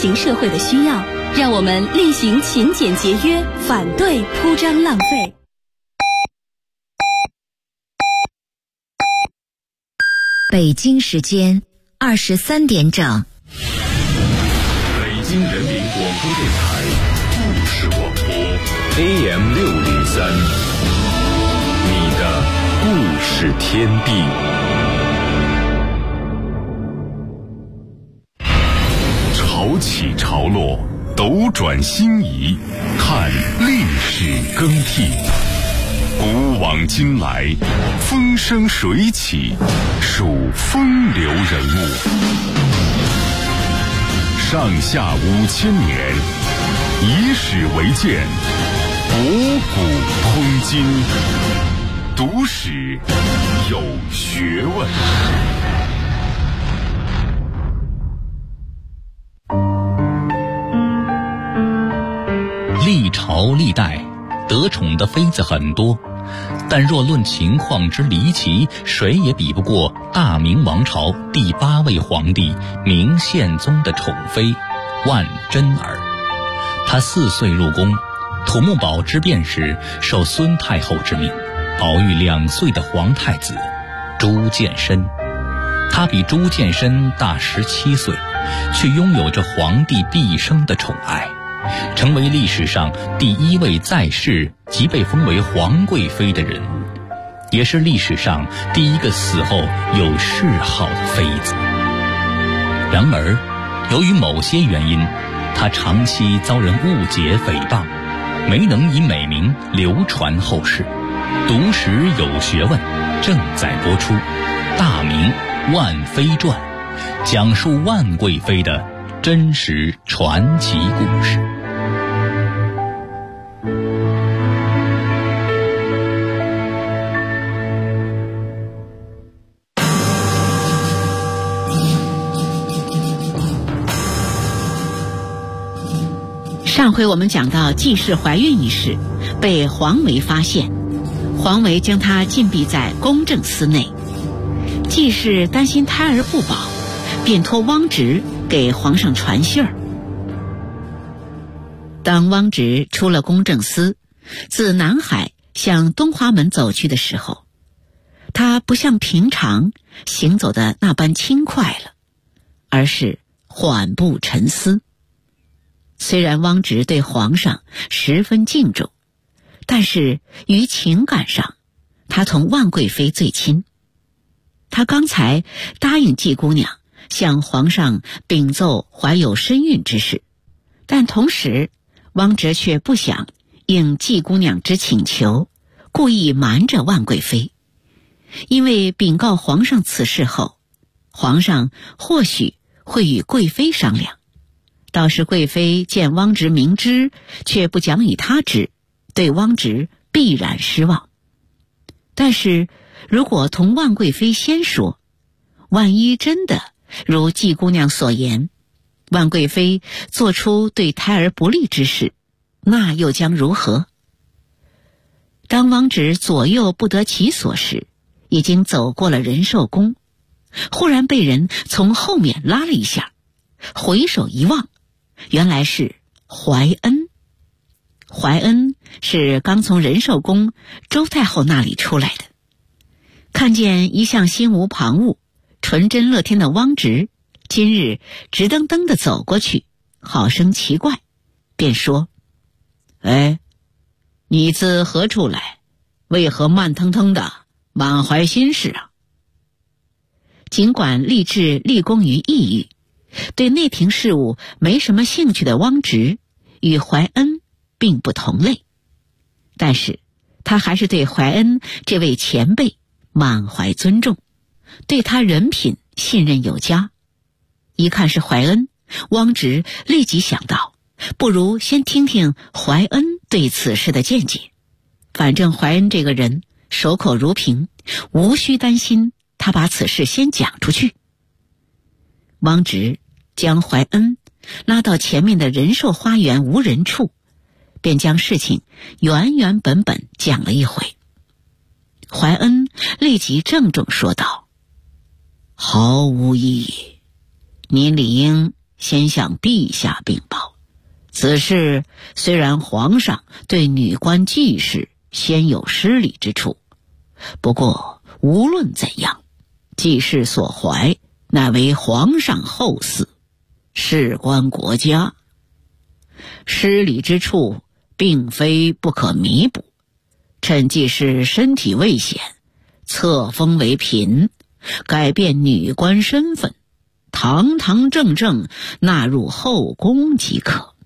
行社会的需要，让我们厉行勤俭节约，反对铺张浪费。 北京时间23点整。 北京人民广播电台故事广播 AM603，你的故事天地。潮起潮落，斗转星移，看历史更替。古往今来，风生水起，数风流人物。上下5000年，以史为鉴，博古通今，读史有学问。 历朝历代得宠的妃子很多，但若论情况之离奇，谁也比不过大明王朝第8位皇帝明宪宗的宠妃万贞儿。她4岁入宫，土木堡之变时受孙太后之命，保育2岁的皇太子朱见深。她比朱见深大17岁，却拥有着皇帝毕生的宠爱，成为历史上第1位在世即被封为皇贵妃的人物，也是历史上第1个死后有谥号的妃子。然而，由于某些原因，她长期遭人误解诽谤，没能以美名流传后世。读史有学问正在播出《大明万妃传》，讲述万贵妃的真实传奇故事。 上回我们讲到季氏怀孕一事被黄维发现，黄维将她禁闭在公正司内。季氏担心胎儿不保，便托汪直给皇上传信儿。当汪直出了公正司，自南海向东华门走去的时候，他不像平常行走的那般轻快了，而是缓步沉思。虽然汪直对皇上十分敬重，但是于情感上，他同万贵妃最亲。他刚才答应季姑娘向皇上禀奏怀有身孕之事，但同时汪直却不想应季姑娘之请求，故意瞒着万贵妃。因为禀告皇上此事后，皇上或许会与贵妃商量，到时贵妃见汪直明知却不讲与他知，对汪直必然失望。但是如果同万贵妃先说，万一真的如季姑娘所言，万贵妃做出对胎儿不利之事，那又将如何？当汪直左右不得其所时，已经走过了仁寿宫，忽然被人从后面拉了一下，回首一望，原来是怀恩。怀恩是刚从仁寿宫周太后那里出来的，看见一向心无旁骛、纯真乐天的汪直，今日直瞪瞪地走过去，好生奇怪，便说：“哎，你自何处来？为何慢腾腾的满怀心事啊？”尽管立志立功于异域，对内廷事务没什么兴趣的汪直与怀恩并不同类，但是他还是对怀恩这位前辈满怀尊重，对他人品信任有加。一看是怀恩，汪直立即想到，不如先听听怀恩对此事的见解。反正怀恩这个人守口如瓶，无需担心他把此事先讲出去。汪直将怀恩拉到前面的仁寿花园无人处，便将事情原原本本讲了一回。怀恩立即郑重说道：“毫无异议，你理应先向陛下禀报。此事虽然皇上对女官季氏先有失礼之处，不过无论怎样，季氏所怀乃为皇上后嗣，事关国家，失礼之处并非不可弥补。趁季氏身体未显，册封为嫔，改变女官身份，堂堂正正纳入后宫即可。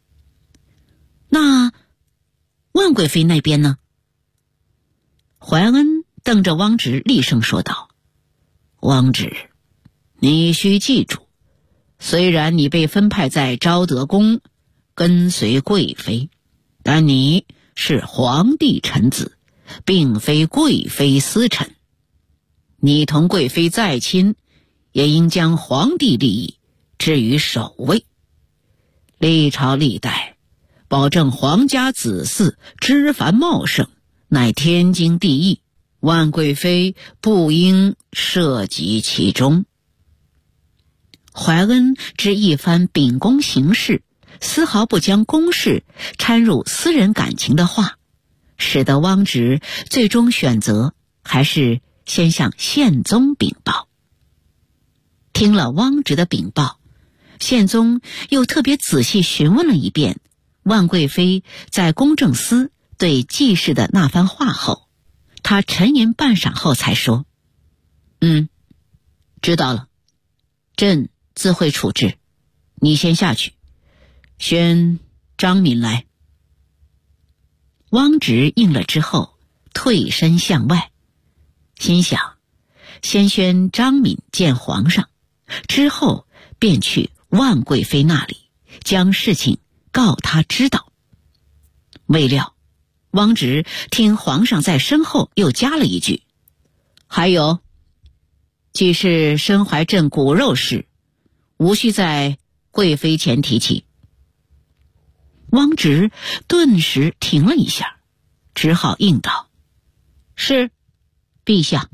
那万贵妃那边呢？怀恩瞪着汪直厉声说道：汪直，你须记住，虽然你被分派在昭德宫跟随贵妃，但你是皇帝臣子，并非贵妃私臣。你同贵妃再亲，也应将皇帝利益置于首位。历朝历代保证皇家子嗣枝繁茂盛，乃天经地义，万贵妃不应涉及其中。怀恩之一番秉公行事，丝毫不将公事掺入私人感情的话，使得汪直最终选择还是先向宪宗禀报。听了汪直的禀报，宪宗又特别仔细询问了一遍万贵妃在公正司对季氏的那番话后，他沉吟半晌后才说：知道了，朕自会处置，你先下去，宣张敏来。汪直应了之后，退身向外，心想先宣张敏见皇上，之后便去万贵妃那里将事情告他知道。未料汪直听皇上在身后又加了一句：还有，既是身怀朕骨肉事，无需在贵妃前提起。汪直顿时停了一下，只好应道：是，陛下。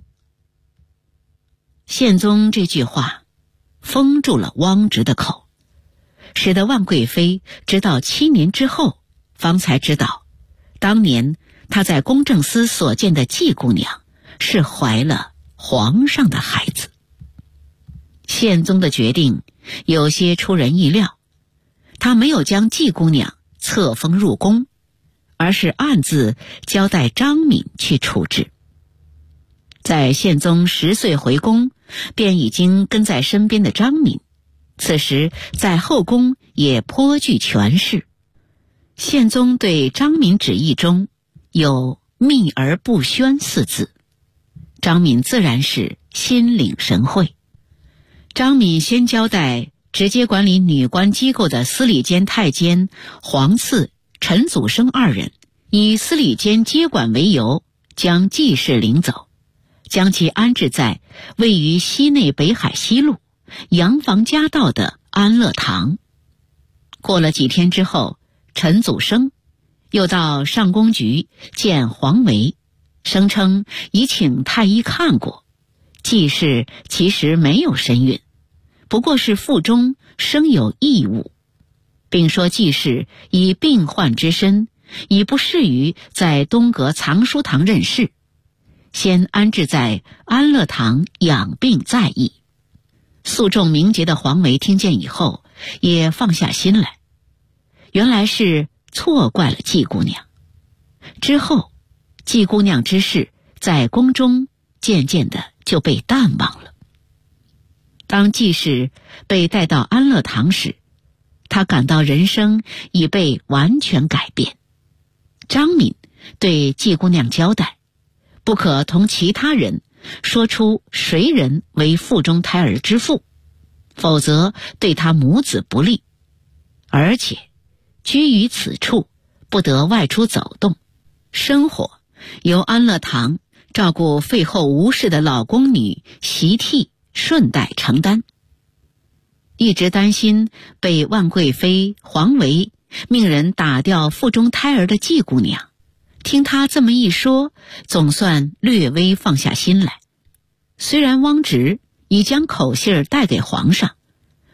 宪宗这句话封住了汪直的口，使得万贵妃直到7年之后方才知道，当年她在公正司所见的季姑娘是怀了皇上的孩子。宪宗的决定有些出人意料，他没有将季姑娘册封入宫，而是暗自交代张敏去处置。在宪宗10岁回宫，便已经跟在身边的张敏，此时在后宫也颇具权势。宪宗对张敏旨意中有秘而不宣4字，张敏自然是心领神会。张敏先交代直接管理女官机构的司礼监太监黄赐、陈祖生2人，以司礼监接管为由，将季氏领走，将其安置在位于西内北海西路洋房夹道的安乐堂。过了几天之后，陈祖生又到上宫局见黄维，声称已请太医看过，季氏其实没有身孕，不过是腹中生有异物，并说季氏以病患之身，已不适于在东阁藏书堂任事，先安置在安乐堂养病在意。诉讼名节的黄维听见以后也放下心来，原来是错怪了季姑娘。之后季姑娘之事在宫中渐渐的就被淡忘了。当季氏被带到安乐堂时，他感到人生已被完全改变。张敏对季姑娘交代，不可同其他人说出谁人为腹中胎儿之父，否则对他母子不利，而且居于此处，不得外出走动，生活由安乐堂照顾废后无事的老宫女习替顺带承担。一直担心被万贵妃黄维命人打掉腹中胎儿的季姑娘，听他这么一说，总算略微放下心来。虽然汪直已将口信带给皇上，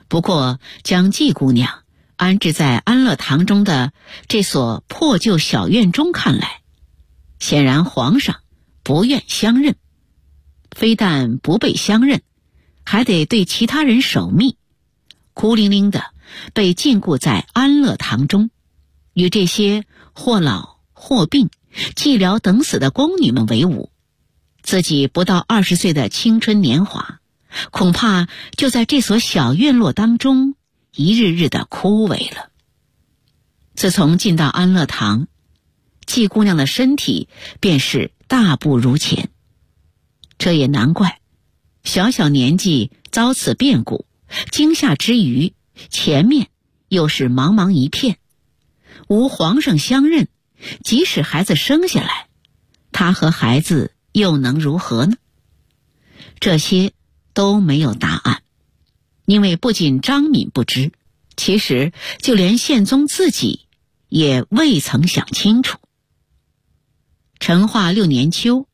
不过将季姑娘安置在安乐堂中的这所破旧小院中看来，显然皇上不愿相认，非但不被相认，还得对其他人守密，孤零零的被禁锢在安乐堂中，与这些或老或病、寂寥等死的宫女们为伍，自己不到20岁的青春年华，恐怕就在这所小院落当中一日日的枯萎了。自从进到安乐堂，季姑娘的身体便是大不如前。这也难怪，小小年纪遭此变故，惊吓之余，前面又是茫茫一片，无皇上相认，即使孩子生下来，她和孩子又能如何呢？这些都没有答案，因为不仅张敏不知，其实就连宪宗自己也未曾想清楚。成化6年秋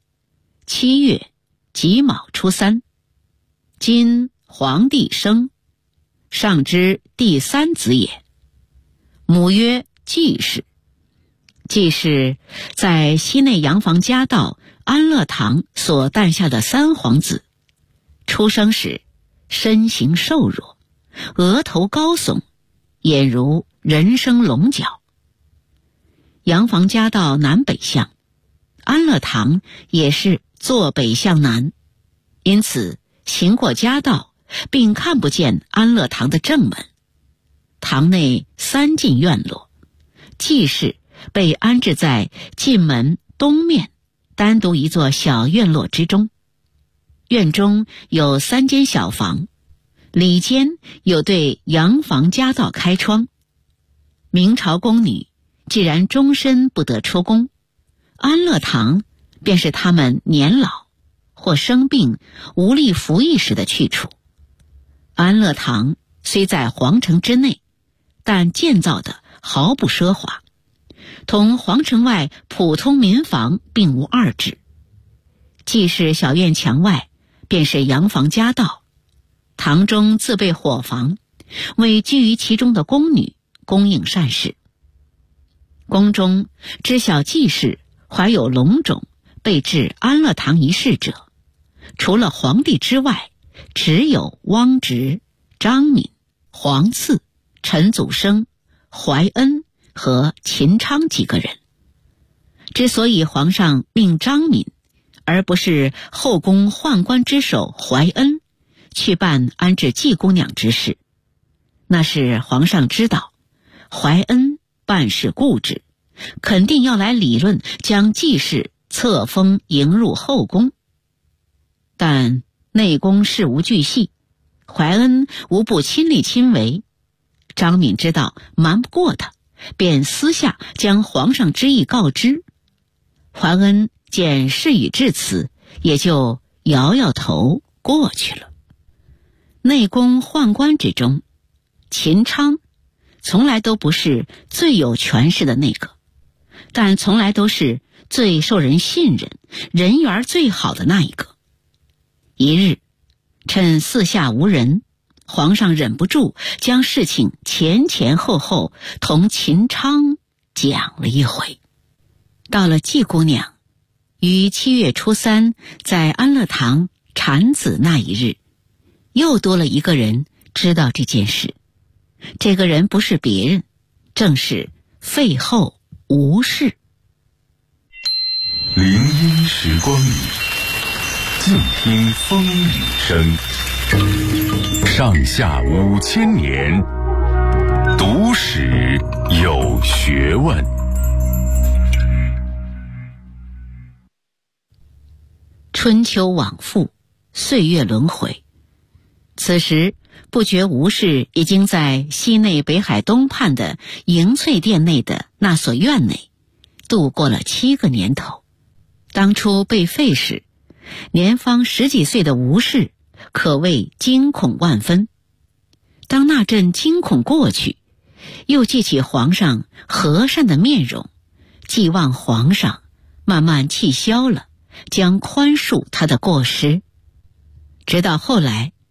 7月己卯初3，今皇帝生，上之第3子也。母曰季氏。季氏在西内洋房家道安乐堂所诞下的3皇子，出生时身形瘦弱，额头高耸，眼如人生龙角。洋房家道南北向，安乐堂也是坐北向南，因此行过家道并看不见安乐堂的正门。堂内3进院落，季氏被安置在进门东面单独一座小院落之中。院中有3间小房，里间有对洋房家道开窗。明朝宫女既然终身不得出宫，安乐堂便是他们年老或生病无力服役时的去处。安乐堂虽在皇城之内，但建造的毫不奢华，同皇城外普通民房并无二致。既是小院墙外，便是洋房家道，堂中自备伙房，为居于其中的宫女供应膳食。宫中知晓季氏怀有龙种被至安乐堂一事者，除了皇帝之外，只有汪直、张敏、黄赐、陈祖生、怀恩和秦昌几个人。之所以皇上命张敏而不是后宫宦官之首怀恩去办安置季姑娘之事，那是皇上知道怀恩办事固执，肯定要来理论将季氏册封迎入后宫。但内宫事无巨细，怀恩无不亲力亲为。张敏知道瞒不过他，便私下将皇上之意告知。怀恩见事已至此，也就摇摇头过去了。内宫宦官之中，秦昌从来都不是最有权势的那个，但从来都是最受人信任、人缘最好的那一个。一日，趁四下无人，皇上忍不住将事情前前后后同秦昌讲了一回。到了季姑娘于7月初3在安乐堂产子那一日，又多了一个人知道这件事。这个人不是别人，正是废后吴氏。 林荫时光里，静听风雨声。上下5000年，读史有学问。 春秋往复，岁月轮回。此时不觉吴氏已经在西内北海东畔的迎翠殿内的那所院内度过了7个年头。当初被废时，年方10几岁的吴氏可谓惊恐万分。当那阵惊恐过去，又记起皇上和善的面容，寄望皇上慢慢气消了，将宽恕他的过失。直到后来，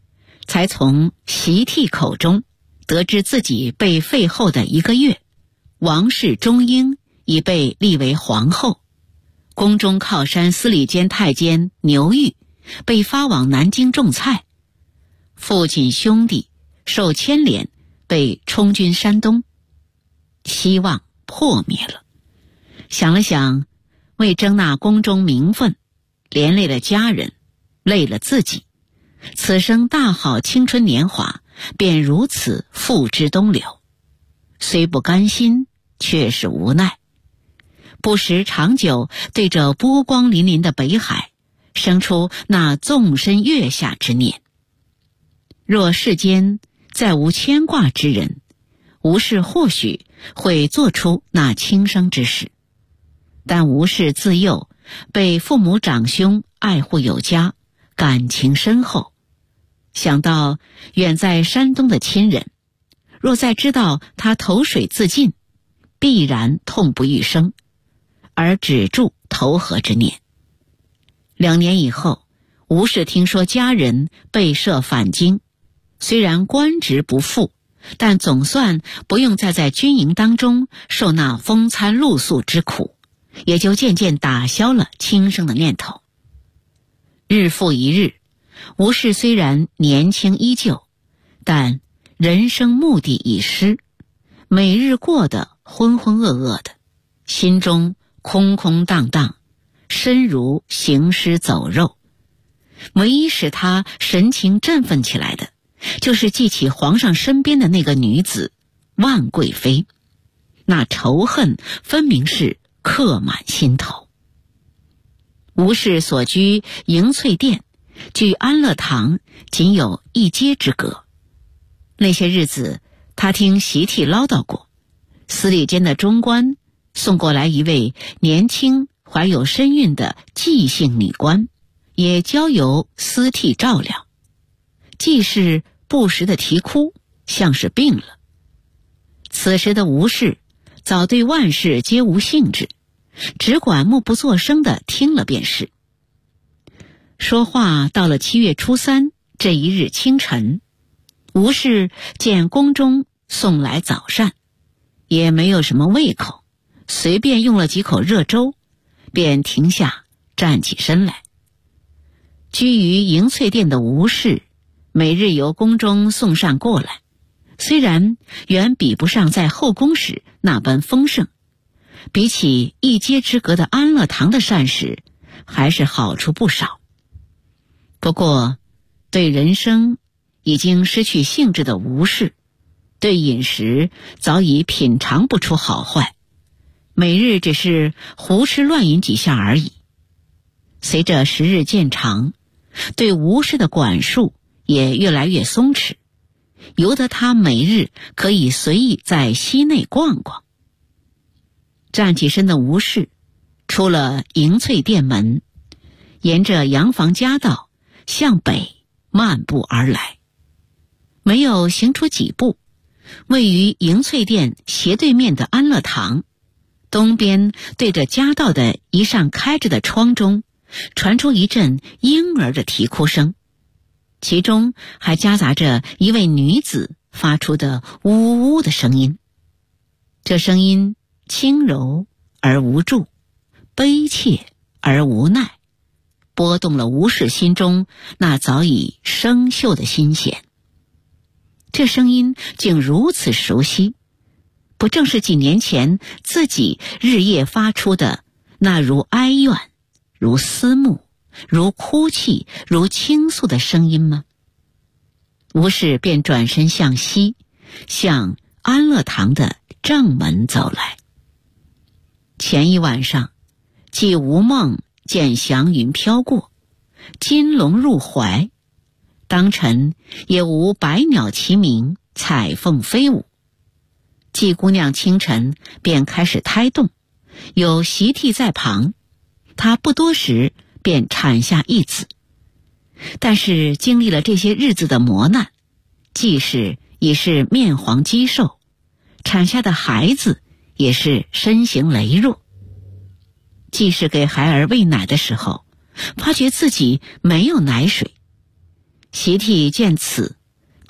才从习替口中得知自己被废后的1个月，王氏中英已被立为皇后，宫中靠山司礼监太监牛玉被发往南京种菜，父亲兄弟受牵连被充军山东，希望破灭了。想了想，为争那宫中名分，连累了家人，累了自己，此生大好青春年华便如此付之东流，虽不甘心，却是无奈。不时长久对着波光粼粼的北海生出那纵身跃下之念。若世间再无牵挂之人，吴氏或许会做出那轻生之事，但吴氏自幼被父母长兄爱护有加，感情深厚，想到远在山东的亲人，若再知道他投水自尽，必然痛不欲生，而止住投河之念。2年以后，吴氏听说家人被赦返京，虽然官职不复，但总算不用再在军营当中受那风餐露宿之苦，也就渐渐打消了轻生的念头。日复一日，吴氏虽然年轻依旧，但人生目的已失，每日过得浑浑噩噩的，心中空空荡荡，身如行尸走肉。唯一使他神情振奋起来的，就是记起皇上身边的那个女子万贵妃，那仇恨分明是刻满心头。吴氏所居迎翠殿，距安乐堂仅有1街之隔。那些日子，他听习替唠叨过，司礼监的中官送过来一位年轻怀有身孕的季姓女官，也交由司替照料。季氏不时的啼哭，像是病了。此时的吴氏早对万事皆无兴致，只管默不作声地听了便是。说话到了7月初3这一日清晨，吴氏见宫中送来早膳，也没有什么胃口，随便用了几口热粥，便停下站起身来。居于迎翠殿的吴氏，每日由宫中送膳过来，虽然远比不上在后宫时那般丰盛，比起1街之隔的安乐堂的膳食，还是好处不少。不过，对人生已经失去兴致的吴氏，对饮食早已品尝不出好坏，每日只是胡吃乱饮几下而已。随着时日渐长，对吴氏的管束也越来越松弛，由得他每日可以随意在西内逛逛。站起身的吴氏出了迎翠殿门，沿着洋房夹道向北漫步而来。没有行出几步，位于迎翠殿斜对面的安乐堂东边对着夹道的一扇开着的窗中，传出一阵婴儿的啼哭声，其中还夹杂着一位女子发出的呜呜的声音。这声音轻柔而无助，悲切而无奈，拨动了吴氏心中那早已生锈的心弦。这声音竟如此熟悉，不正是几年前自己日夜发出的那如哀怨、如思慕、如哭泣、如倾诉的声音吗？吴氏便转身向西，向安乐堂的正门走来。前一晚上，既无梦见祥云飘过，金龙入怀，当晨也无百鸟齐鸣，彩凤飞舞。季姑娘清晨便开始胎动，有习替在旁，她不多时便产下一子。但是经历了这些日子的磨难，季氏已是面黄肌瘦，产下的孩子也是身形羸弱。季氏给孩儿喂奶的时候，发觉自己没有奶水。习替见此，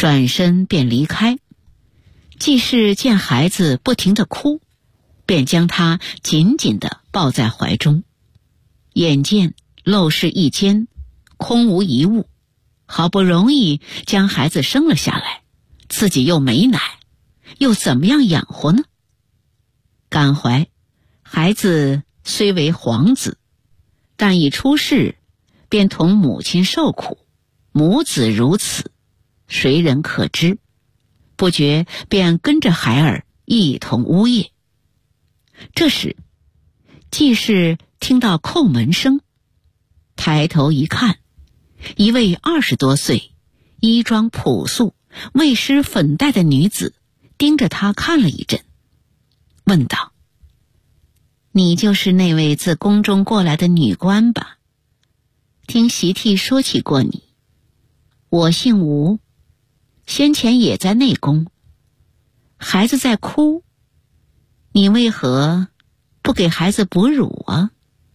转身便离开。季氏见孩子不停地哭，便将他紧紧地抱在怀中。眼见陋室一间，空无一物，好不容易将孩子生了下来，自己又没奶，又怎么样养活呢？感怀孩子虽为皇子，但一出世便同母亲受苦，母子如此，谁人可知？不觉便跟着孩儿一同呜咽。这时季氏听到叩门声，抬头一看，一位20多岁、衣装朴素、未施粉黛的女子盯着他看了一阵，问道：“你就是那位自宫中过来的女官吧？听习替说起过你。我姓吴，先前也在内宫。孩子在哭，你为何不给孩子哺乳啊？”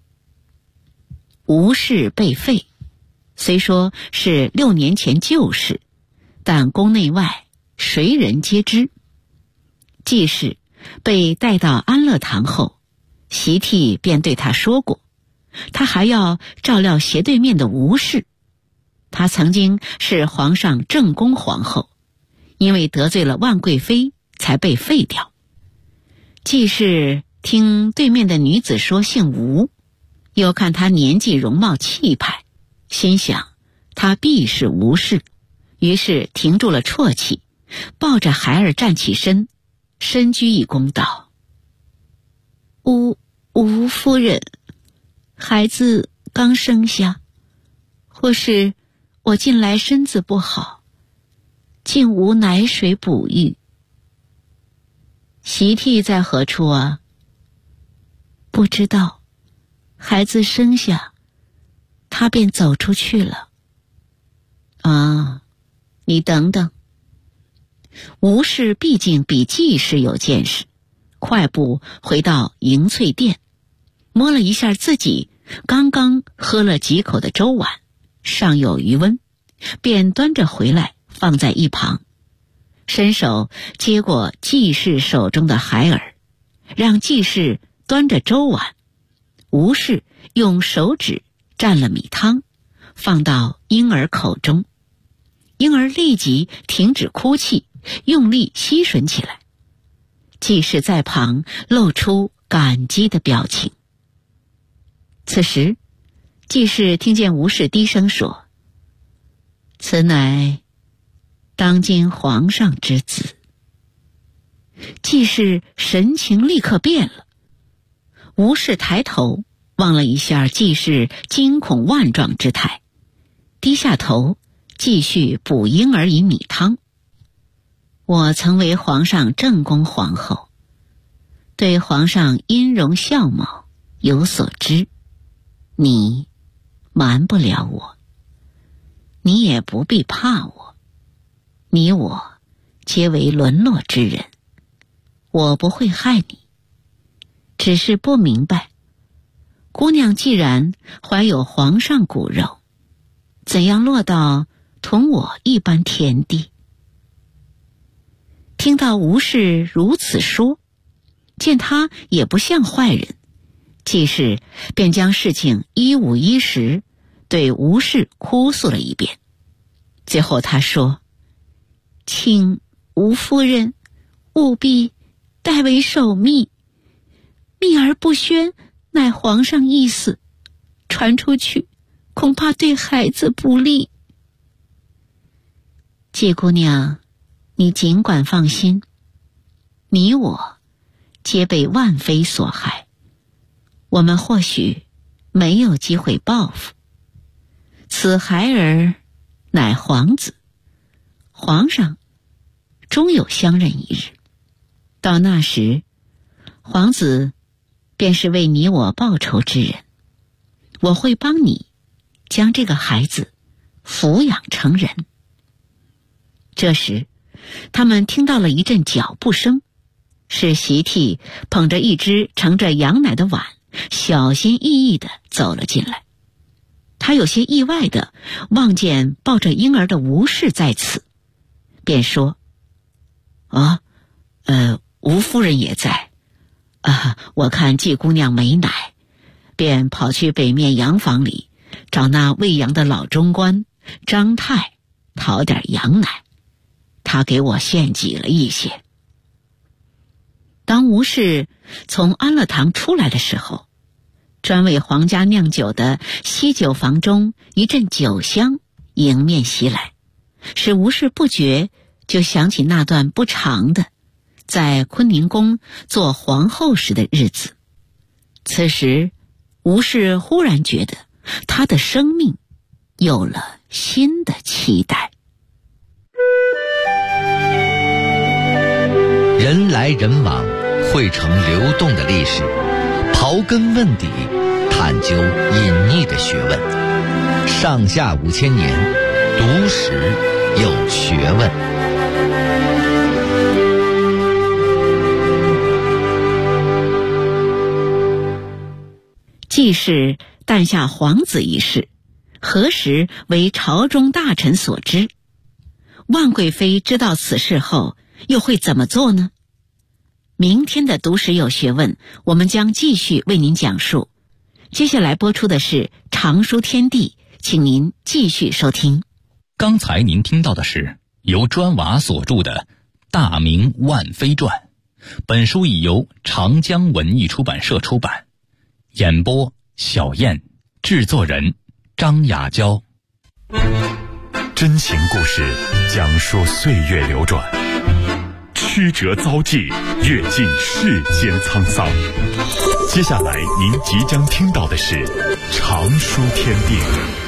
吴氏被废，虽说是6年前旧事，但宫内外谁人皆知。季氏被带到安乐堂后，习替便对他说过，他还要照料斜对面的吴氏。她曾经是皇上正宫皇后，因为得罪了万贵妃才被废掉。季氏听对面的女子说姓吴，又看她年纪容貌气派，心想她必是吴氏，于是停住了啜泣，抱着孩儿站起身，深鞠一躬道：“吴夫人，孩子刚生下，或是我近来身子不好，竟无奶水哺育。”“习替在何处啊？”“不知道，孩子生下，他便走出去了。”“啊，你等等。”吴氏毕竟比季氏有见识，快步回到迎翠殿，摸了一下自己刚刚喝了几口的粥碗，尚有余温，便端着回来放在一旁，伸手接过季氏手中的孩儿，让季氏端着粥碗，吴氏用手指蘸了米汤，放到婴儿口中。婴儿立即停止哭泣，用力吸吮起来。季氏在旁露出感激的表情。此时季氏听见吴氏低声说：“此乃当今皇上之子。”季氏神情立刻变了。吴氏抬头望了一下季氏惊恐万状之态，低下头继续补婴儿以米汤。“我曾为皇上正宫皇后，对皇上音容笑貌有所知，你瞒不了我，你也不必怕我，你我皆为沦落之人，我不会害你，只是不明白，姑娘既然怀有皇上骨肉，怎样落到同我一般田地？”听到吴氏如此说，见他也不像坏人，季氏便将事情一五一十对吴氏哭诉了一遍。最后他说：“请吴夫人务必代为守密，秘而不宣，乃皇上意思，传出去恐怕对孩子不利。”“季姑娘，你尽管放心，你我皆被万妃所害，我们或许没有机会报复。此孩儿乃皇子，皇上终有相认一日，到那时，皇子便是为你我报仇之人，我会帮你将这个孩子抚养成人。”这时他们听到了一阵脚步声，是习替捧着一只盛着羊奶的碗，小心翼翼地走了进来。他有些意外地望见抱着婴儿的吴氏在此， 便说：“吴夫人也在。我看季姑娘没奶，便跑去北面洋房里找那喂羊的老中官张太讨点羊奶，他给我献挤了一些。”当吴氏从安乐堂出来的时候，专为皇家酿酒的西酒房中一阵酒香迎面袭来，使吴氏不觉就想起那段不长的在坤宁宫做皇后时的日子。此时吴氏忽然觉得她的生命有了新的期待。 人来人往，汇成流动的历史，刨根问底，探究隐匿的学问。上下5000年，读史有学问。 既是诞下皇子一事，何时为朝中大臣所知？万贵妃知道此事后，又会怎么做呢？明天的读史有学问，我们将继续为您讲述。接下来播出的是常书天地，请您继续收听。 刚才您听到的是由砖瓦所著的《大明万妃传》，本书已由长江文艺出版社出版。演播小燕，制作人张雅娇。 真情故事讲述岁月流转，曲折遭际，阅尽世间沧桑。接下来您即将听到的是常书天地。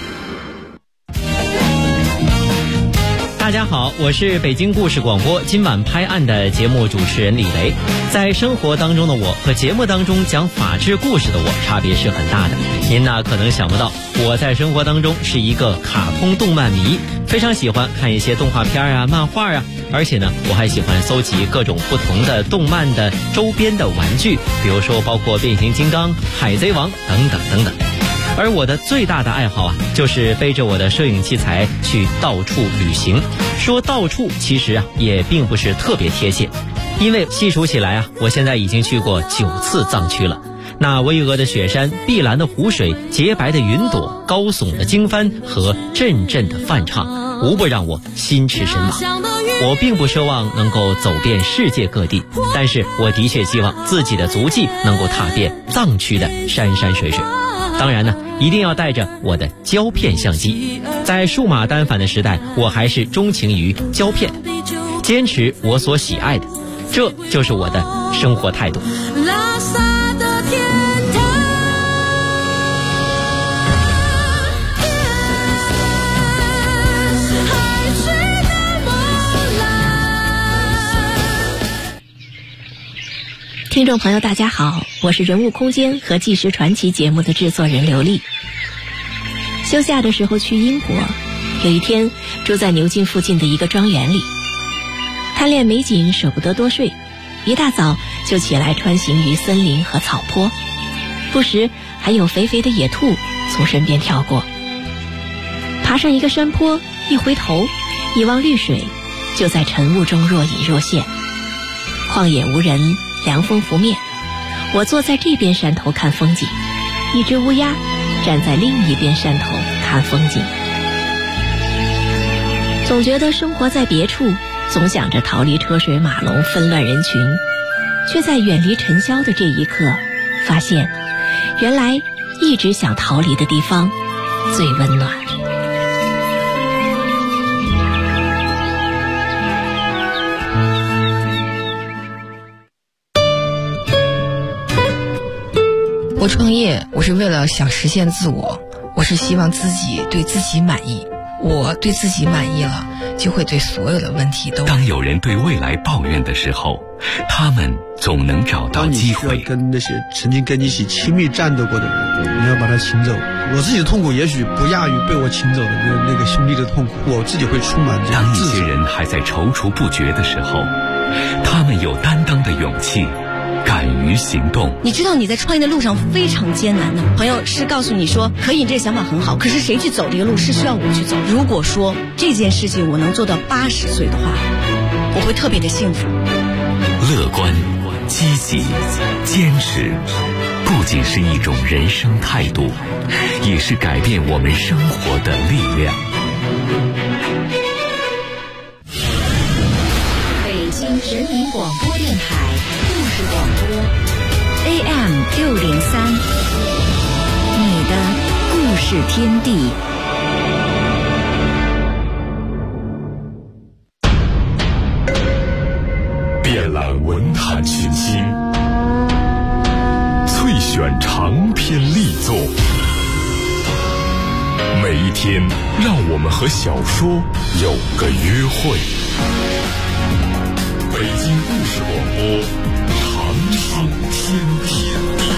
大家好，我是北京故事广播今晚拍案的节目主持人李雷。在生活当中的我和节目当中讲法治故事的我差别是很大的。您呢可能想不到，我在生活当中是一个卡通动漫迷，非常喜欢看一些动画片啊、漫画啊，而且呢我还喜欢搜集各种不同的动漫的周边的玩具，比如说包括变形金刚、海贼王等等等等。而我的最大的爱好啊，就是背着我的摄影器材去到处旅行。说到处其实啊也并不是特别贴切，因为细数起来啊，我现在已经去过9次藏区了。那巍峨的雪山、碧蓝的湖水、洁白的云朵、高耸的经幡和阵阵的梵唱，无不让我心驰神往。我并不奢望能够走遍世界各地，但是我的确希望自己的足迹能够踏遍藏区的山山水水。当然呢，一定要带着我的胶片相机。在数码单反的时代，我还是钟情于胶片，坚持我所喜爱的，这就是我的生活态度。 听众朋友大家好，我是人物空间和纪实传奇节目的制作人刘丽。休假的时候去英国，有一天住在牛津附近的一个庄园里，贪恋美景舍不得多睡，一大早就起来穿行于森林和草坡，不时还有肥肥的野兔从身边跳过。爬上一个山坡，一回头一望绿水，就在晨雾中若隐若现。旷野无人，凉风拂面，我坐在这边山头看风景，一只乌鸦站在另一边山头看风景。总觉得生活在别处，总想着逃离车水马龙纷乱人群，却在远离尘嚣的这一刻，发现原来一直想逃离的地方最温暖。 我创业，我是为了想实现自我，我是希望自己对自己满意。我对自己满意了，就会对所有的问题都。 当有人对未来抱怨的时候，他们总能找到机会。 当你需要跟那些曾经跟你一起亲密战斗过的人，你要把他请走。我自己的痛苦也许不亚于被我请走的那个兄弟的痛苦，我自己会充满这当一些人还在踌躇不决的时候，他们有担当的勇气， 敢于行动。 你知道你在创业的路上非常艰难的，朋友是告诉你说可以，你这个想法很好，可是谁去走这个路是需要我去走。如果说这件事情我能做到80岁的话，我会特别的幸福。 乐观、积极、坚持，不仅是一种人生态度，也是改变我们生活的力量。 北京人民广播电台故事广播 AM603，你的故事天地。 遍览文坛群星，萃选长篇力作，每一天让我们和小说有个约会。北京故事广播，长长天地。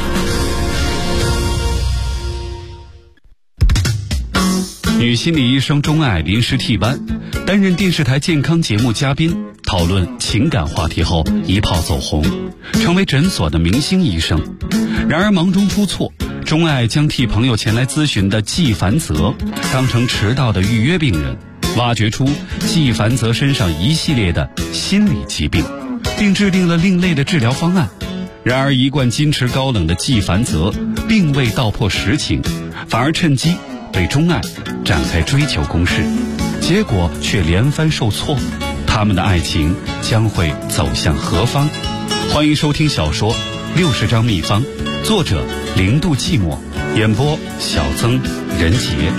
女心理医生钟爱临时替班，担任电视台健康节目嘉宾，讨论情感话题后一炮走红，成为诊所的明星医生。然而忙中出错，钟爱将替朋友前来咨询的季凡泽当成迟到的预约病人，挖掘出季凡泽身上一系列的心理疾病，并制定了另类的治疗方案。然而一贯矜持高冷的季凡泽并未道破实情，反而趁机对钟爱展开追求攻势，结果却连番受挫。他们的爱情将会走向何方？欢迎收听小说《60张秘方》，作者0度寂寞，演播小曾、任杰。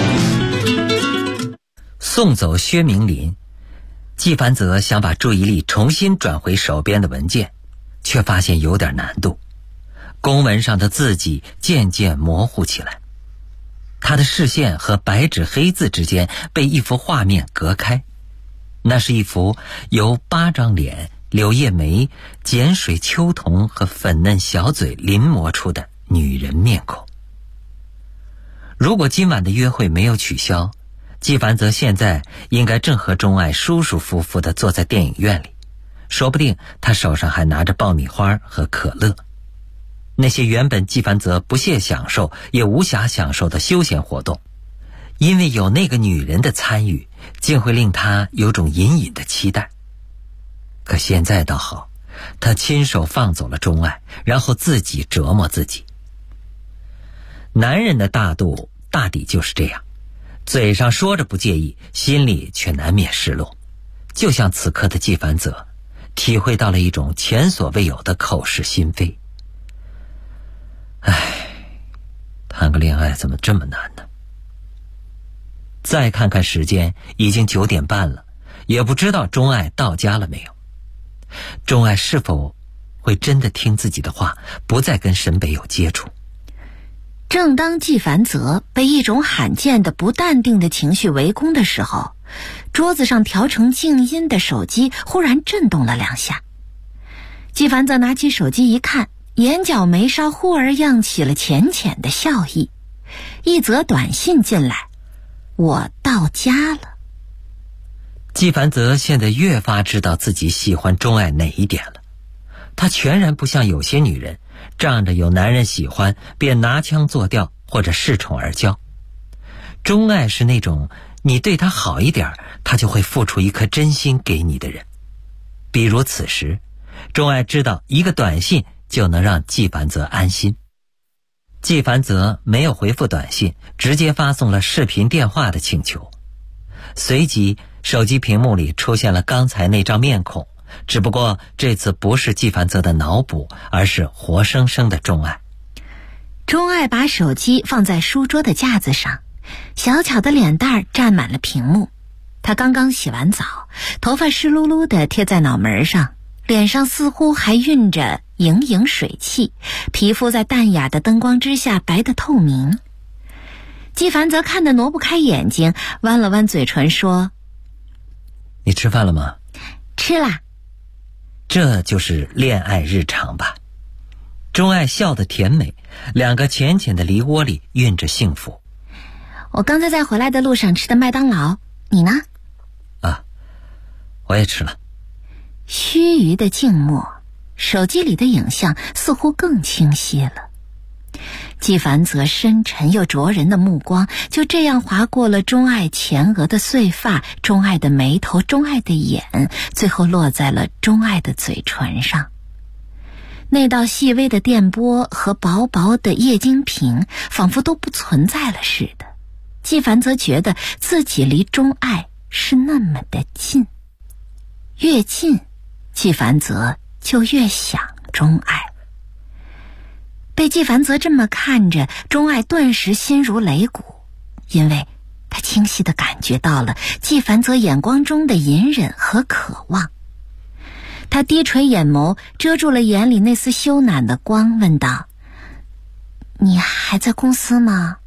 送走薛明林，季凡泽想把注意力重新转回手边的文件，却发现有点难度。公文上的字迹渐渐模糊起来，他的视线和白纸黑字之间被一幅画面隔开。那是一幅由8张脸、柳叶眉、碱水秋瞳和粉嫩小嘴临摹出的女人面孔。如果今晚的约会没有取消，季凡泽现在应该正和钟爱舒舒服服地坐在电影院里，说不定他手上还拿着爆米花和可乐。那些原本季凡泽不屑享受也无暇享受的休闲活动，因为有那个女人的参与，竟会令他有种隐隐的期待。可现在倒好，他亲手放走了钟爱，然后自己折磨自己。男人的大度大抵就是这样，嘴上说着不介意，心里却难免失落。就像此刻的季凡泽，体会到了一种前所未有的口是心非。谈个恋爱怎么这么难呢？再看看时间，已经9点半了，也不知道钟爱到家了没有。钟爱是否会真的听自己的话，不再跟沈北有接触？ 正当季凡泽被一种罕见的不淡定的情绪围攻的时候，桌子上调成静音的手机忽然震动了2下。季凡泽拿起手机一看，眼角眉梢忽而漾起了浅浅的笑意。一则短信进来：我到家了。 季凡泽现在越发知道自己喜欢钟爱哪一点了。他全然不像有些女人，仗着有男人喜欢便拿腔作调或者恃宠而骄。钟爱是那种你对他好一点，他就会付出一颗真心给你的人。比如此时，钟爱知道一个短信就能让季凡泽安心。季凡泽没有回复短信，直接发送了视频电话的请求。随即手机屏幕里出现了刚才那张面孔，只不过这次不是季凡泽的脑补，而是活生生的钟爱。 钟爱把手机放在书桌的架子上，小巧的脸蛋占满了屏幕。她刚刚洗完澡，头发湿漉漉的贴在脑门上，脸上似乎还晕着盈盈水汽，皮肤在淡雅的灯光之下白得透明。季凡泽看得挪不开眼睛，弯了弯嘴唇说： 你吃饭了吗？ 吃啦。 这就是恋爱日常吧。钟爱笑得甜美，两个浅浅的梨窝里蕴着幸福。 我刚才在回来的路上吃的麦当劳，你呢？ 啊，我也吃了。 须臾的静默， 手机里的影像似乎更清晰了。纪梵泽深沉又灼人的目光就这样划过了钟爱前额的碎发，钟爱的眉头，钟爱的眼，最后落在了钟爱的嘴唇上。那道细微的电波和薄薄的液晶屏仿佛都不存在了似的。纪梵泽觉得自己离钟爱是那么的近，越近，纪梵泽就越想钟爱。被纪梵泽这么看着，钟爱顿时心如擂鼓，因为他清晰地感觉到了纪梵泽眼光中的隐忍和渴望。他低垂眼眸，遮住了眼里那丝羞赧的光，问道：你还在公司吗？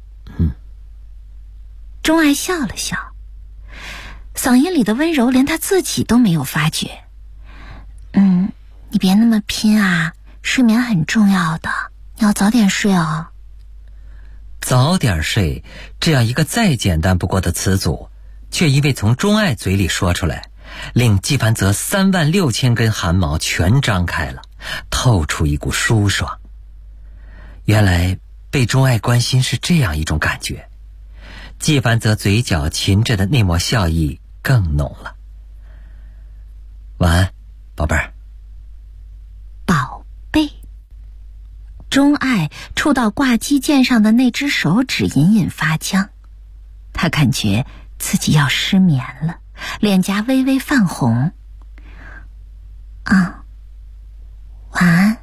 钟爱笑了笑，嗓音里的温柔连他自己都没有发觉。你别那么拼啊，睡眠很重要的，你要早点睡哦。 早点睡，这样一个再简单不过的词组，却因为从钟爱嘴里说出来，令纪梵泽36000根汗毛全张开了，透出一股舒爽。原来被钟爱关心是这样一种感觉。纪梵泽嘴角噙着的那抹笑意更浓了。晚安，宝贝儿。 宝贝。钟爱触到挂机键上的那只手指隐隐发僵，他感觉自己要失眠了，脸颊微微泛红。晚安。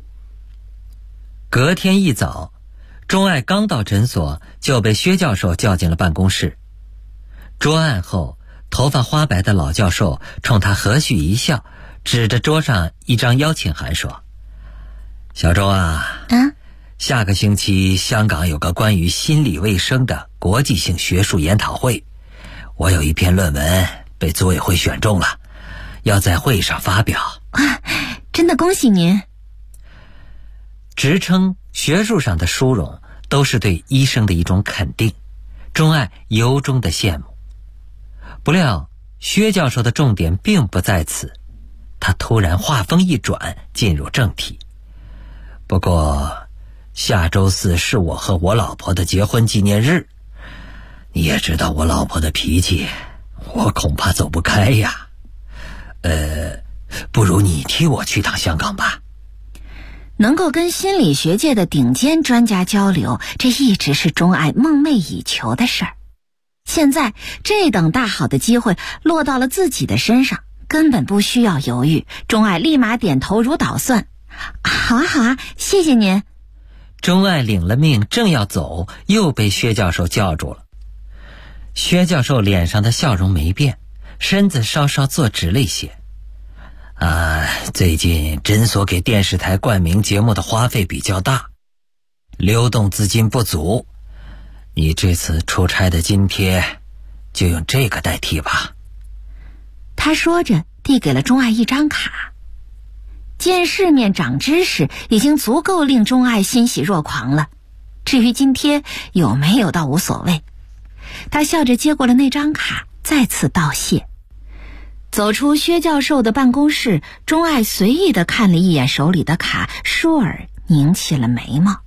隔天一早，钟爱刚到诊所就被薛教授叫进了办公室。桌案后，头发花白的老教授冲他和煦一笑，指着桌上一张邀请函说：小钟啊，下个星期香港有个关于心理卫生的国际性学术研讨会，我有一篇论文被组委会选中了，要在会上发表。 真的恭喜您。 职称学术上的殊荣都是对医生的一种肯定，钟爱由衷的羡慕。不料薛教授的重点并不在此，他突然话锋一转，进入正题。不过下周4是我和我老婆的结婚纪念日，你也知道我老婆的脾气，我恐怕走不开呀。不如你替我去趟香港吧。 能够跟心理学界的顶尖专家交流，这一直是钟爱梦寐以求的事儿。现在这等大好的机会落到了自己的身上，根本不需要犹豫，钟爱立马点头如捣蒜。好啊，谢谢您。 钟爱领了命，正要走，又被薛教授叫住了。薛教授脸上的笑容没变，身子稍稍坐直了一些。最近诊所给电视台冠名节目的花费比较大，流动资金不足，你这次出差的津贴就用这个代替吧。 他说着递给了钟爱一张卡。见世面长知识已经足够令钟爱欣喜若狂了，至于津贴有没有倒无所谓。他笑着接过了那张卡，再次道谢。走出薛教授的办公室，钟爱随意地看了一眼手里的卡，倏尔拧起了眉毛。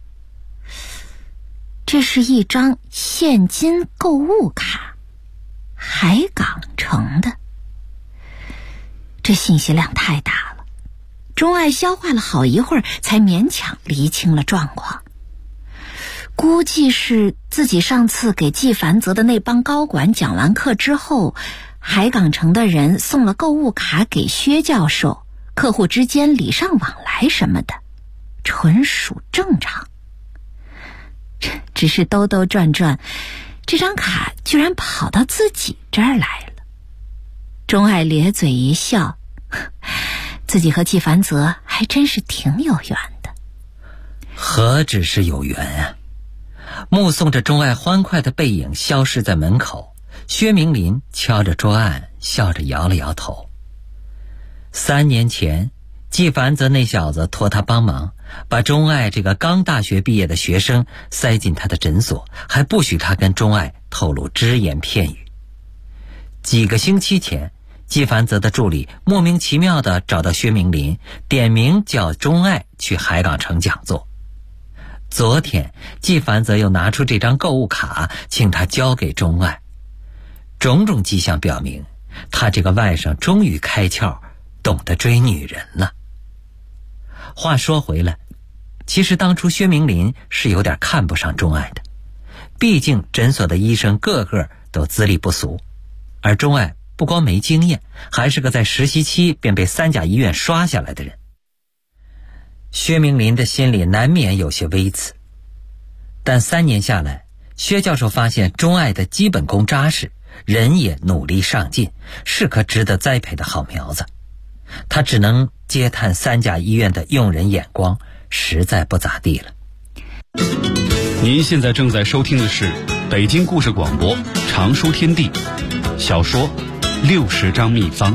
这是一张现金购物卡，海港城的。这信息量太大了，钟爱消化了好一会儿，才勉强厘清了状况。估计是自己上次给纪梵泽的那帮高管讲完课之后，海港城的人送了购物卡给薛教授，客户之间礼尚往来什么的，纯属正常。只是兜兜转转，这张卡居然跑到自己这儿来了。钟爱咧嘴一笑，自己和纪梵泽还真是挺有缘的。 何止是有缘啊！目送着钟爱欢快的背影消失在门口，薛明林敲着桌案，笑着摇了摇头。3年前，纪梵泽那小子托他帮忙，把钟爱这个刚大学毕业的学生塞进他的诊所，还不许他跟钟爱透露只言片语。几个星期前， 季凡泽的助理莫名其妙地找到薛明林，点名叫钟爱去海港城讲座。昨天季凡泽又拿出这张购物卡，请他交给钟爱。种种迹象表明，他这个外甥终于开窍，懂得追女人了。话说回来，其实当初薛明林是有点看不上钟爱的，毕竟诊所的医生个个都资历不俗，而钟爱不光没经验，还是个在实习期便被3甲医院刷下来的人。薛明林的心里难免有些微词，但3年下来，薛教授发现钟爱的基本功扎实，人也努力上进，是颗值得栽培的好苗子。他只能嗟叹3甲医院的用人眼光实在不咋地了。 您现在正在收听的是北京故事广播常书天地小说60张秘方。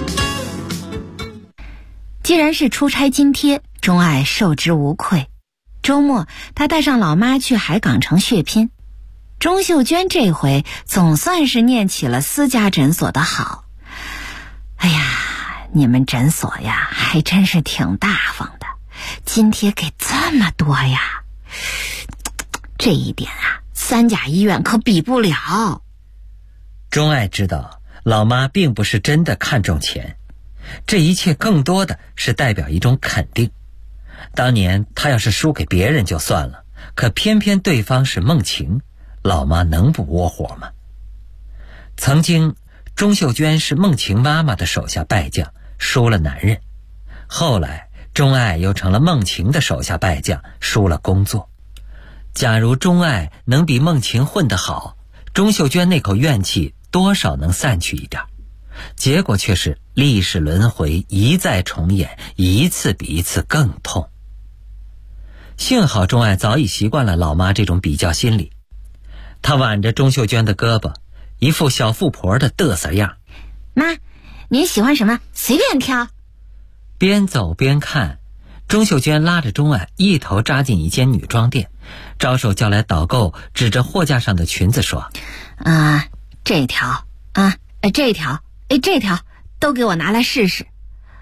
既然是出差津贴，钟爱受之无愧。周末他带上老妈去海港城血拼。钟秀娟这回总算是念起了私家诊所的好。哎呀，你们诊所呀还真是挺大方的，津贴给这么多呀，这一点啊3甲医院可比不了。 钟爱知道老妈并不是真的看重钱，这一切更多的是代表一种肯定。当年他要是输给别人就算了，可偏偏对方是孟晴，老妈能不窝火吗？曾经钟秀娟是孟晴妈妈的手下败将，输了男人，后来钟爱又成了孟晴的手下败将，输了工作。假如钟爱能比孟晴混得好，钟秀娟那口怨气多少能散去一点，结果却是历史轮回一再重演，一次比一次更痛。幸好钟爱早已习惯了老妈这种比较心理，她挽着钟秀娟的胳膊，一副小富婆的嘚瑟样。 妈，您喜欢什么随便挑。 边走边看，钟秀娟拉着钟爱一头扎进一间女装店，招手叫来导购，指着货架上的裙子说： 这条啊，这条，这条都给我拿来试试。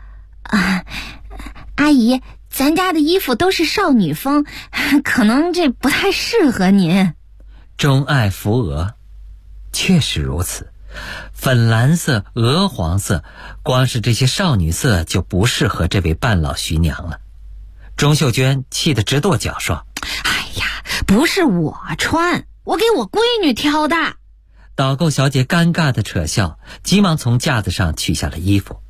阿姨，咱家的衣服都是少女风，可能这不太适合您。 钟爱扶额，确实如此，粉蓝色、鹅黄色，光是这些少女色就不适合这位半老徐娘了。钟秀娟气得直跺脚说： 哎呀，不是我穿，我给我闺女挑的。 导购小姐尴尬的扯笑，急忙从架子上取下了衣服。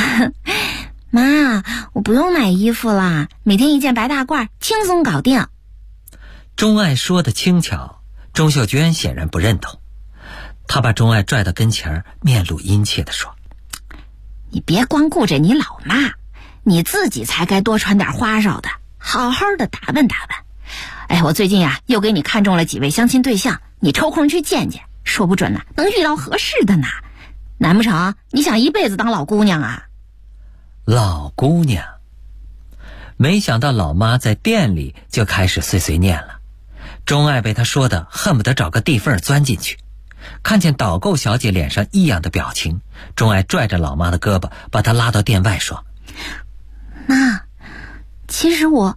妈，我不用买衣服啦，每天一件白大褂，轻松搞定。 钟爱说的轻巧，钟秀娟显然不认同。她把钟爱拽到跟前，面露殷切地说： 你别光顾着你老妈，你自己才该多穿点花哨的，好好的打扮打扮。我最近又给你看中了几位相亲对象，你抽空去见见，说不准能遇到合适的呢。难不成你想一辈子当老姑娘啊？ 老姑娘。没想到老妈在店里就开始碎碎念了。钟爱被她说的恨不得找个地缝钻进去。看见导购小姐脸上异样的表情，钟爱拽着老妈的胳膊，把她拉到店外说： 妈，其实我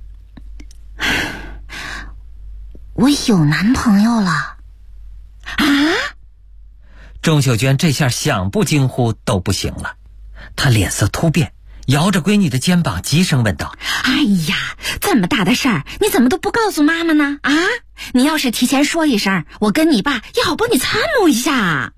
有男朋友了。啊？ 钟秀娟这下想不惊呼都不行了，她脸色突变，摇着闺女的肩膀急声问道： 哎呀，这么大的事儿你怎么都不告诉妈妈呢？你要是提前说一声，我跟你爸也好帮你参谋一下。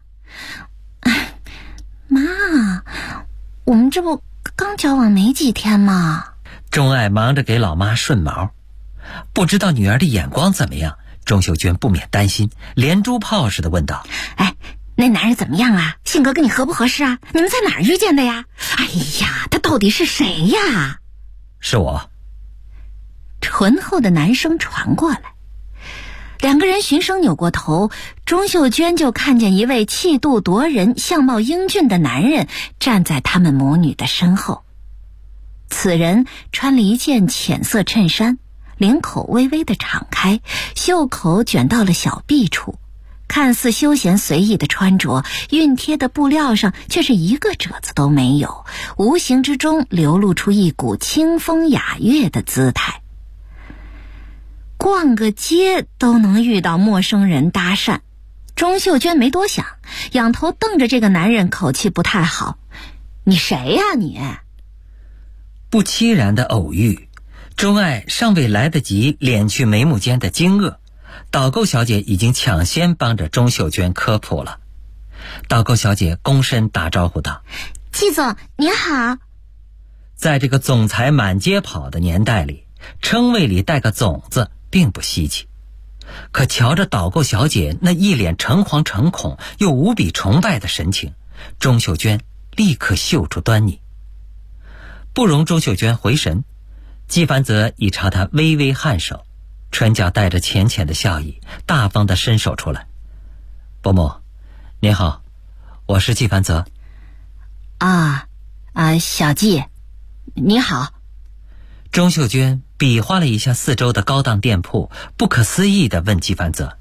妈，我们这不刚交往没几天吗？ 钟爱忙着给老妈顺毛，不知道女儿的眼光怎么样，钟秀娟不免担心，连珠炮似的问道： 那男人怎么样啊？性格跟你合不合适啊？你们在哪儿遇见的呀？哎呀，他到底是谁呀？ 是我。 醇厚的男声传过来，两个人循声扭过头，钟秀娟就看见一位气度夺人、相貌英俊的男人站在他们母女的身后。此人穿了一件浅色衬衫，领口微微的敞开，袖口卷到了小臂处， 看似休闲随意的穿着，熨贴的布料上却是一个褶子都没有，无形之中流露出一股清风雅乐的姿态。逛个街都能遇到陌生人搭讪，钟秀娟没多想，仰头瞪着这个男人，口气不太好：“你谁呀你？” 不期然的偶遇，钟爱尚未来得及敛去眉目间的惊愕，导购小姐已经抢先帮着钟秀娟科普了。导购小姐躬身打招呼道：“ 季总你好。” 在这个总裁满街跑的年代里，称谓里带个总字并不稀奇。可瞧着导购小姐那一脸诚惶诚恐又无比崇拜的神情，钟秀娟立刻嗅出端倪。不容钟秀娟回神，纪凡泽已朝她微微颔首，唇角带着浅浅的笑意，大方地伸手出来：“伯母，您好，我是纪凡泽。” 小纪，你好。 钟秀娟比划了一下四周的高档店铺，不可思议地问纪凡泽：“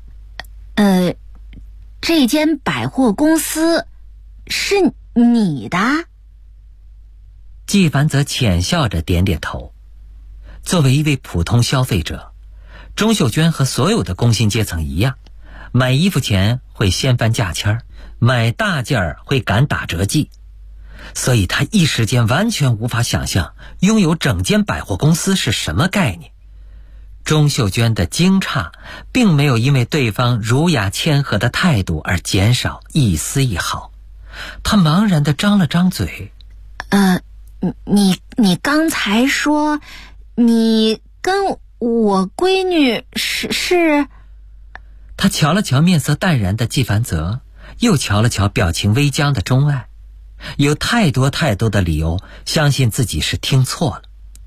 这间百货公司是你的？” 纪凡泽浅笑着点点头。作为一位普通消费者，钟秀娟和所有的工薪阶层一样，买衣服前会先翻价签，买大件儿会赶打折季，所以她一时间完全无法想象拥有整间百货公司是什么概念。钟秀娟的惊诧并没有因为对方儒雅谦和的态度而减少一丝一毫，她茫然地张了张嘴：“ 你刚才说你跟我闺女是？” 他瞧了瞧面色淡然的纪凡泽，又瞧了瞧表情微僵的钟爱，有太多的理由相信自己是听错了。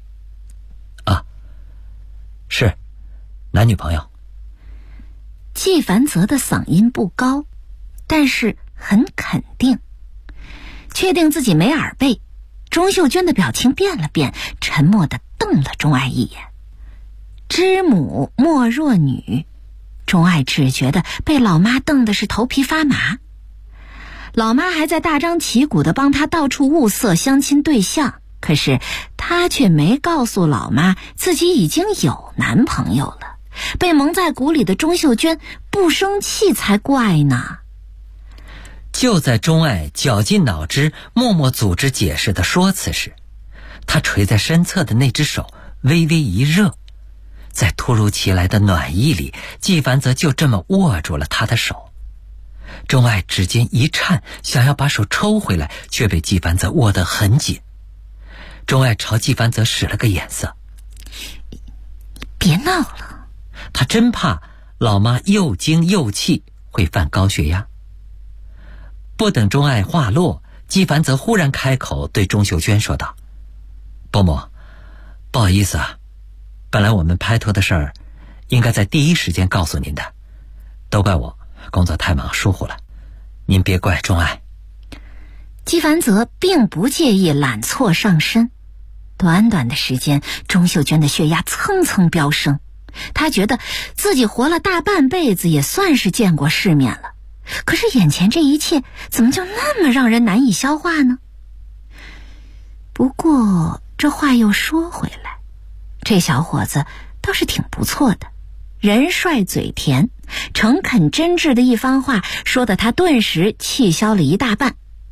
是男女朋友。 纪凡泽的嗓音不高，但是很肯定。确定自己没耳背，钟秀娟的表情变了变，沉默地瞪了钟爱一眼。知母莫若女，钟爱只觉得被老妈瞪的是头皮发麻。老妈还在大张旗鼓地帮她到处物色相亲对象，可是她却没告诉老妈自己已经有男朋友了。被蒙在鼓里的钟秀娟不生气才怪呢。 就在钟爱绞尽脑汁默默组织解释的说辞时，她垂在身侧的那只手微微一热，在突如其来的暖意里，纪凡泽就这么握住了她的手。钟爱指尖一颤，想要把手抽回来，却被纪凡泽握得很紧。钟爱朝纪凡泽使了个眼色：“ 别闹了。” 他真怕老妈又惊又气会犯高血压。不等钟爱话落，纪凡泽忽然开口对钟秀娟说道：“伯母，不好意思啊，本来我们拍拖的事儿应该在第一时间告诉您的，都怪我工作太忙疏忽了，您别怪钟爱。” 纪凡泽并不介意揽错上身。短短的时间，钟秀娟的血压蹭蹭飙升，她觉得自己活了大半辈子也算是见过世面了，可是眼前这一切怎么就那么让人难以消化呢？不过这话又说回来，这小伙子倒是挺不错的，人帅嘴甜，诚恳真挚的一番话说得他顿时气消了一大半。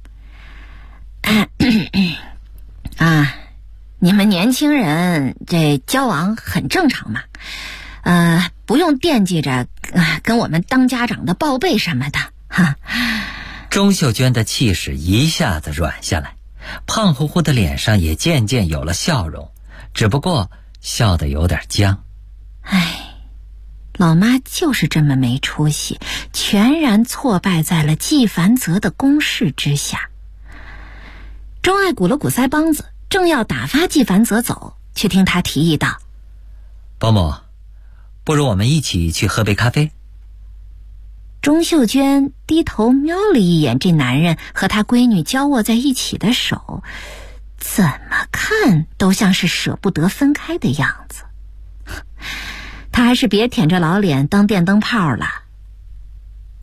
你们年轻人这交往很正常嘛，不用惦记着跟我们当家长的报备什么的哈。 钟秀娟的气势一下子软下来，胖乎乎的脸上也渐渐有了笑容，只不过笑得有点僵。 老妈就是这么没出息，全然挫败在了纪凡泽的攻势之下。钟爱鼓了鼓腮帮子，正要打发纪凡泽走，却听他提议道：“ 伯母，不如我们一起去喝杯咖啡。” 钟秀娟低头瞄了一眼这男人和他闺女交握在一起的手，怎么看都像是舍不得分开的样子。他还是别舔着老脸当电灯泡了。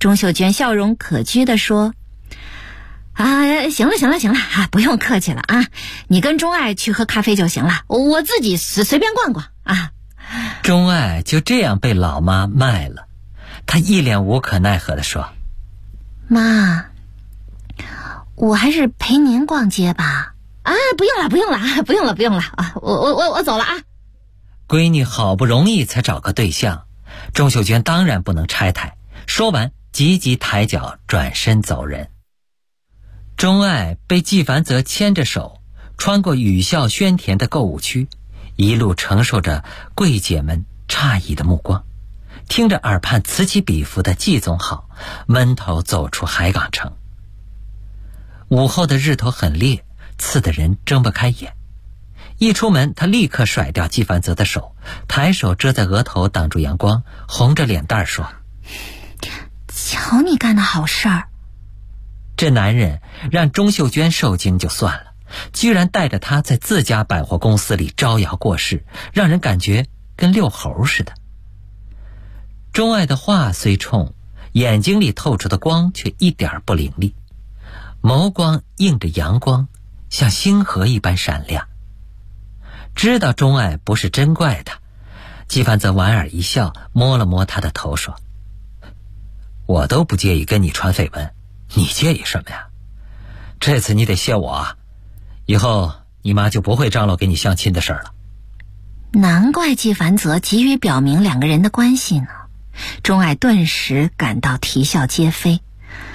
钟秀娟笑容可掬地说：“行了啊，不用客气了啊，你跟钟爱去喝咖啡就行了，我自己随便逛逛啊。” 钟爱就这样被老妈卖了，她一脸无可奈何地说：“ 妈，我还是陪您逛街吧。”“不用了啊，我走了啊。” 闺女好不容易才找个对象，钟秀娟当然不能拆台，说完急急抬脚转身走人。钟爱被纪凡泽牵着手穿过语笑喧甜的购物区，一路承受着柜姐们诧异的目光，听着耳畔此起彼伏的季总好，闷头走出海港城。午后的日头很烈，刺得人睁不开眼。一出门，他立刻甩掉纪凡泽的手，抬手遮在额头挡住阳光，红着脸蛋说：“ 瞧你干的好事儿。” 这男人让钟秀娟受惊就算了，居然带着她在自家百货公司里招摇过市，让人感觉跟遛猴似的。钟爱的话虽冲，眼睛里透出的光却一点不凌厉，眸光映着阳光，像星河一般闪亮。知道钟爱不是真怪他，纪凡泽莞尔一笑，摸了摸他的头说：“我都不介意跟你传绯闻，你介意什么呀？这次你得谢我啊，以后你妈就不会张罗给你相亲的事儿了。” 难怪纪凡泽急于表明两个人的关系呢。钟爱顿时感到啼笑皆非。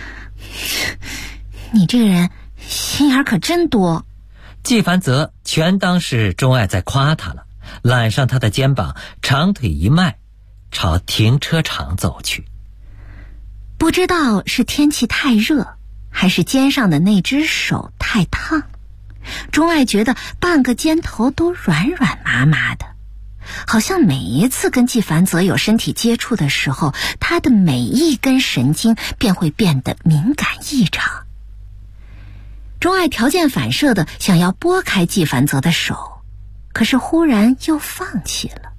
你这个人心眼可真多。 纪凡泽全当是钟爱在夸他了，揽上他的肩膀，长腿一迈，朝停车场走去。 不知道是天气太热，还是肩上的那只手太烫，钟爱觉得半个肩头都软软麻麻的，好像每一次跟纪凡泽有身体接触的时候，他的每一根神经便会变得敏感异常。钟爱条件反射的想要拨开纪凡泽的手，可是忽然又放弃了。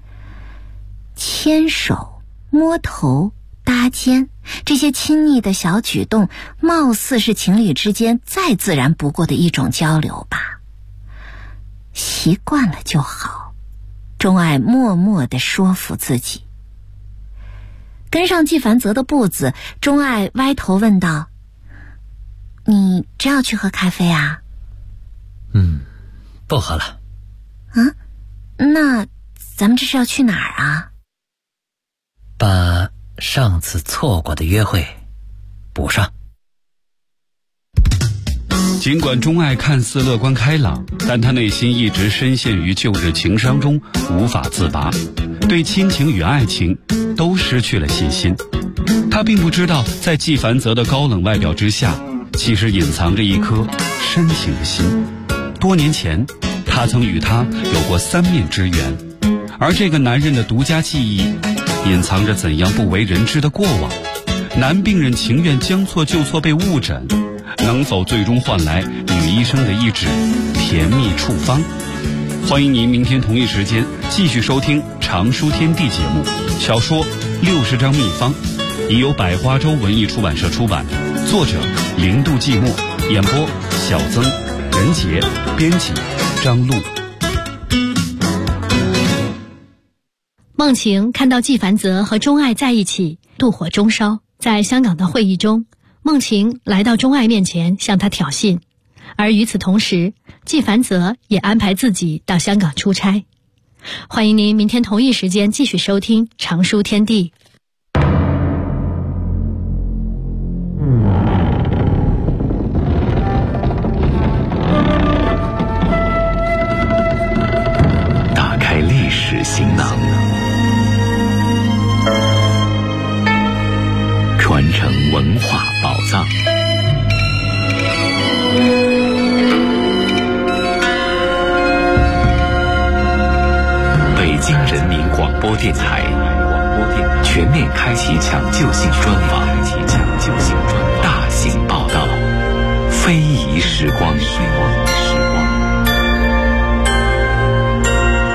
牵手、摸头、搭肩，这些亲昵的小举动，貌似是情侣之间再自然不过的一种交流吧。习惯了就好，钟爱默默地说服自己。跟上纪凡泽的步子，钟爱歪头问道：“你真要去喝咖啡啊？”“ 不喝了。”“ 那咱们这是要去哪儿啊？”“ 把上次错过的约会补上。” 尽管钟爱看似乐观开朗，但他内心一直深陷于旧日情伤中无法自拔，对亲情与爱情都失去了信心。他并不知道，在纪凡泽的高冷外表之下，其实隐藏着一颗深情的心。多年前，他曾与他有过3面之缘，而这个男人的独家记忆隐藏着怎样不为人知的过往。男病人情愿将错就错被误诊，能否最终换来女医生的一纸甜蜜处方？欢迎您明天同一时间继续收听常书天地节目。小说60张秘方已由百花洲文艺出版社出版，作者零度寂寞，演播小曾、任杰，编辑张璐。 梦晴看到纪凡泽和钟爱在一起，妒火中烧。在香港的会议中，梦晴来到钟爱面前向他挑衅，而与此同时，纪凡泽也安排自己到香港出差。欢迎您明天同一时间继续收听常书天地。 打开历史行囊，传承文化宝藏。北京人民广播电台全面开启抢救性专访，大型报道，非遗时光。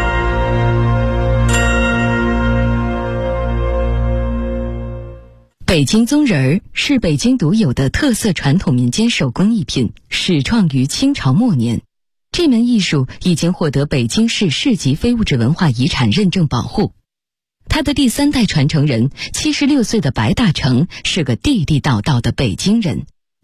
北北京宗人是北京独有的特色传统民间手工艺品，始创于清朝末年。这门艺术已经获得北京市市级非物质文化遗产认证保护。他的第3代传承人76岁的白大成是个地地道道的北京人。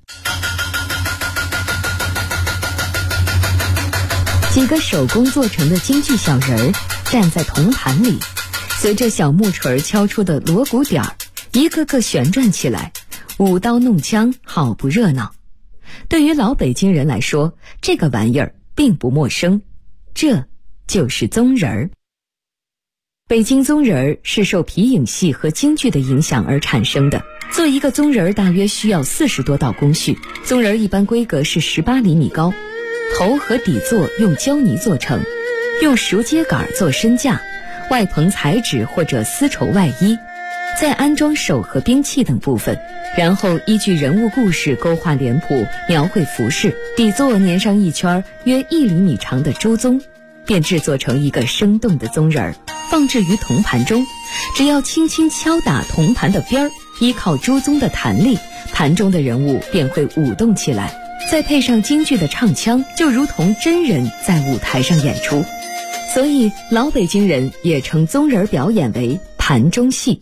几个手工做成的京剧小人儿站在铜盘里，随着小木锤敲出的锣鼓点儿，一个个旋转起来，舞刀弄枪，好不热闹。对于老北京人来说，这个玩意儿并不陌生，这就是宗人儿。北京宗人儿是受皮影戏和京剧的影响而产生的。做一个宗人儿大约需要40多道工序，宗人儿一般规格是18厘米高，头和底座用胶泥做成，用熟秸秆做身架，外蓬彩纸或者丝绸外衣，再安装手和兵器等部分，然后依据人物故事勾画脸谱，描绘服饰，底座粘上一圈约1厘米长的朱宗，便制作成一个生动的宗人儿，放置于铜盘中。只要轻轻敲打铜盘的边儿，依靠朱宗的弹力，盘中的人物便会舞动起来，再配上京剧的唱腔，就如同真人在舞台上演出。所以老北京人也称宗人表演为盘中戏。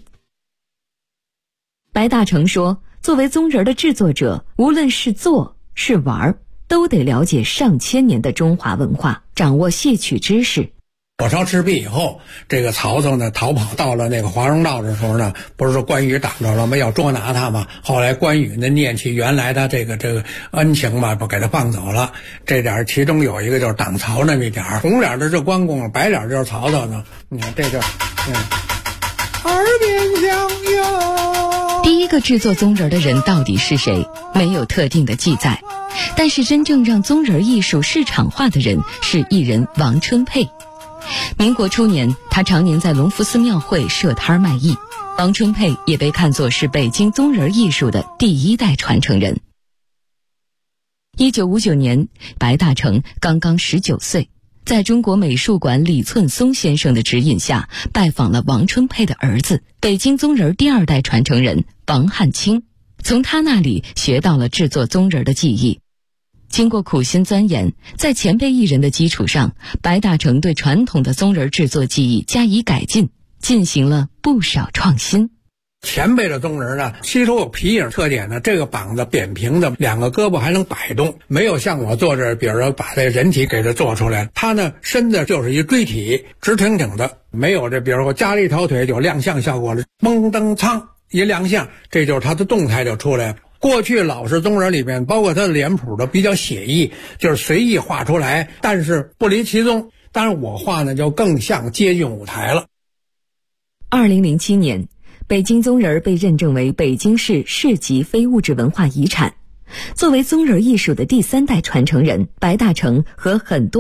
白大成说，作为宗人的制作者，无论是做是玩，都得了解上千年的中华文化，掌握戏曲知识。 火烧赤壁以后，这个曹操呢逃跑到了那个华容道的时候呢，不是说关羽挡着了吗？要捉拿他嘛。后来关羽呢念起原来的这个恩情嘛，不给他放走了。这点其中有一个就是挡曹那么一点，红脸的是关公，白脸就是曹操呢。你看这就耳边响哟。 第一个制作宗人的人到底是谁？没有特定的记载。但是真正让宗人艺术市场化的人是艺人王春佩。民国初年，他常年在隆福寺庙会设摊卖艺。王春佩也被看作是北京宗人艺术的第1代传承人。1959年，白大成刚刚19岁，在中国美术馆李寸松先生的指引下，拜访了王春佩的儿子，北京宗人第2代传承人王汉卿，从他那里学到了制作宗人的技艺。经过苦心钻研，在前辈艺人的基础上，白大成对传统的宗人制作技艺加以改进，进行了不少创新。 前辈的宗人呢，吸收有皮影特点呢，这个膀子扁平的，2个胳膊还能摆动，没有像我做这，比如说把这人体给它做出来，他呢身子就是一锥体，直挺挺的，没有这比如说加了一条腿有亮相效果了，蹦蹬苍一亮相，这就是他的动态就出来了。过去老式宗人里面，包括他的脸谱都比较写意，就是随意画出来，但是不离其宗。当然我画呢就更像接近舞台了。 2007年，北京宗人被认证为北京市市级非物质文化遗产。作为宗人艺术的第3代传承人，白大成和很多